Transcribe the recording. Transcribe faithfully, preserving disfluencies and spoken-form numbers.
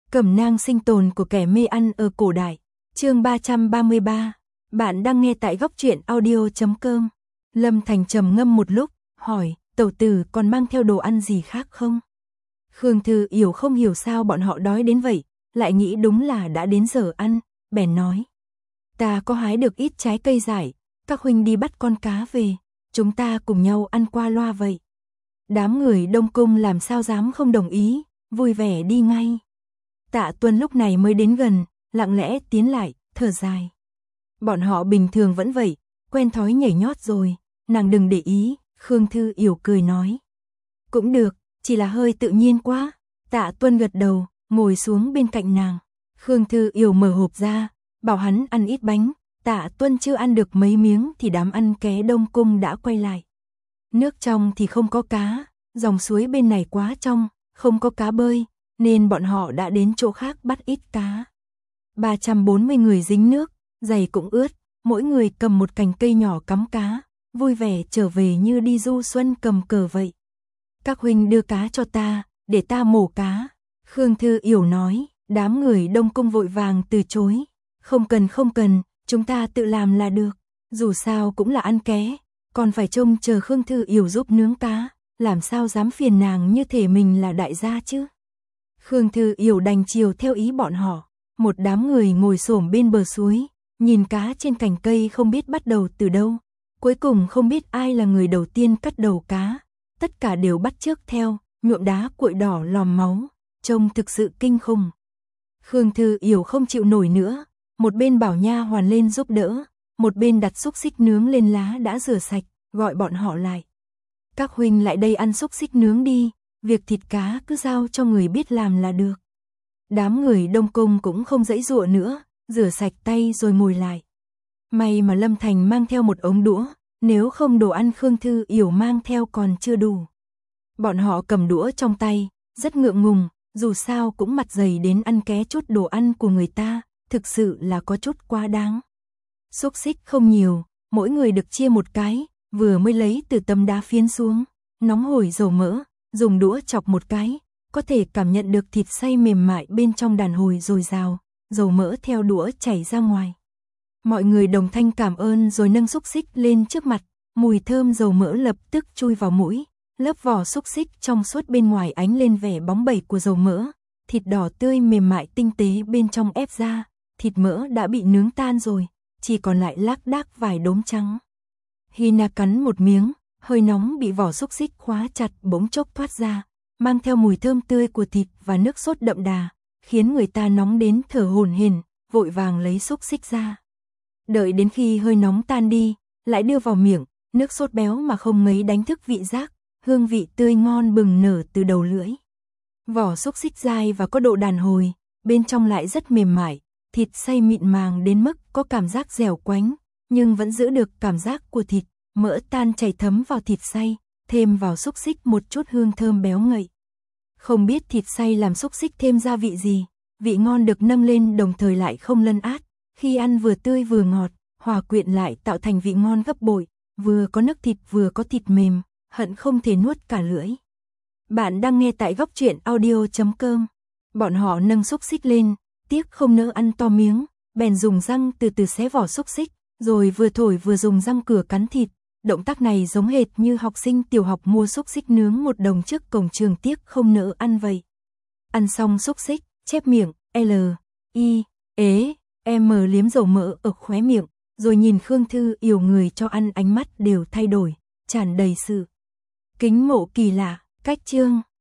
Cẩm nang sinh tồn của kẻ mê ăn ở cổ đại. Chương ba trăm ba mươi ba. Bạn đang nghe tại góc truyện audio chấm com. Lâm Thành trầm ngâm một lúc, hỏi, tẩu tử còn mang theo đồ ăn gì khác không? Khương Thư Yểu không hiểu sao bọn họ đói đến vậy, lại nghĩ đúng là đã đến giờ ăn, bèn nói. Ta có hái được ít trái cây dại, các huynh đi bắt con cá về, chúng ta cùng nhau ăn qua loa vậy. Đám người Đông Cung làm sao dám không đồng ý, vui vẻ đi ngay. Tạ Tuân lúc này mới đến gần, lặng lẽ tiến lại, thở dài. Bọn họ bình thường vẫn vậy, quen thói nhảy nhót rồi, nàng đừng để ý, Khương Thư Yểu cười nói. Cũng được, chỉ là hơi tự nhiên quá. Tạ Tuân gật đầu, ngồi xuống bên cạnh nàng. Khương Thư Yểu mở hộp ra, bảo hắn ăn ít bánh. Tạ Tuân chưa ăn được mấy miếng thì đám ăn ké Đông Cung đã quay lại. Nước trong thì không có cá, dòng suối bên này quá trong, không có cá bơi, nên bọn họ đã đến chỗ khác bắt ít cá. ba trăm bốn mươi người dính nước, giày cũng ướt, mỗi người cầm một cành cây nhỏ cắm cá, vui vẻ trở về như đi du xuân cầm cờ vậy. Các huynh đưa cá cho ta, để ta mổ cá. Khương Thư Yểu nói, đám người Đông Cung vội vàng từ chối. Không cần không cần, chúng ta tự làm là được, dù sao cũng là ăn ké, còn phải trông chờ Khương Thư Yểu giúp nướng cá, làm sao dám phiền nàng như thể mình là đại gia chứ. Khương Thư Yểu đành chiều theo ý bọn họ, một đám người ngồi xổm bên bờ suối, nhìn cá trên cành cây không biết bắt đầu từ đâu, cuối cùng không biết ai là người đầu tiên cắt đầu cá, tất cả đều bắt chước theo, nhuộm đá cuội đỏ lòm máu, trông thực sự kinh khủng. Khương Thư Yểu không chịu nổi nữa, một bên bảo nha hoàn lên giúp đỡ, một bên đặt xúc xích nướng lên lá đã rửa sạch, gọi bọn họ lại. Các huynh lại đây ăn xúc xích nướng đi, việc thịt cá cứ giao cho người biết làm là được. Đám người Đông Cung cũng không giãy giụa nữa, rửa sạch tay rồi ngồi lại. May mà Lâm Thành mang theo một ống đũa, nếu không đồ ăn Khương Thư Yểu mang theo còn chưa đủ. Bọn họ cầm đũa trong tay, rất ngượng ngùng, dù sao cũng mặt dày đến ăn ké chút đồ ăn của người ta, thực sự là có chút quá đáng. Xúc xích không nhiều, mỗi người được chia một cái, vừa mới lấy từ tấm đá phiến xuống, nóng hổi dầu mỡ, dùng đũa chọc một cái, có thể cảm nhận được thịt xay mềm mại bên trong đàn hồi dồi dào, dầu mỡ theo đũa chảy ra ngoài. Mọi người đồng thanh cảm ơn rồi nâng xúc xích lên trước mặt, mùi thơm dầu mỡ lập tức chui vào mũi, lớp vỏ xúc xích trong suốt bên ngoài ánh lên vẻ bóng bẩy của dầu mỡ, thịt đỏ tươi mềm mại tinh tế bên trong ép ra, thịt mỡ đã bị nướng tan rồi, chỉ còn lại lác đác vài đốm trắng. Hina cắn một miếng, hơi nóng bị vỏ xúc xích khóa chặt bỗng chốc thoát ra, mang theo mùi thơm tươi của thịt và nước sốt đậm đà, khiến người ta nóng đến thở hổn hển, vội vàng lấy xúc xích ra. Đợi đến khi hơi nóng tan đi, lại đưa vào miệng, nước sốt béo mà không ngấy đánh thức vị giác, hương vị tươi ngon bừng nở từ đầu lưỡi. Vỏ xúc xích dai và có độ đàn hồi, bên trong lại rất mềm mại, thịt xay mịn màng đến mức có cảm giác dẻo quánh, nhưng vẫn giữ được cảm giác của thịt, mỡ tan chảy thấm vào thịt xay, thêm vào xúc xích một chút hương thơm béo ngậy. Không biết thịt xay làm xúc xích thêm gia vị gì, vị ngon được nâng lên đồng thời lại không lân át, khi ăn vừa tươi vừa ngọt, hòa quyện lại tạo thành vị ngon gấp bội, vừa có nước thịt vừa có thịt mềm, hận không thể nuốt cả lưỡi. Bạn đang nghe tại góc truyện audio chấm com. Bọn họ nâng xúc xích lên, tiếc không nỡ ăn to miếng, bèn dùng răng từ từ xé vỏ xúc xích, rồi vừa thổi vừa dùng răng cửa cắn thịt. Động tác này giống hệt như học sinh tiểu học mua xúc xích nướng một đồng trước cổng trường tiếc không nỡ ăn vậy. Ăn xong xúc xích, chép miệng, L, I, ế, M liếm dầu mỡ ở khóe miệng, rồi nhìn Khương Thư Yểu người cho ăn ánh mắt đều thay đổi, tràn đầy sự kính mộ kỳ lạ. Cách chương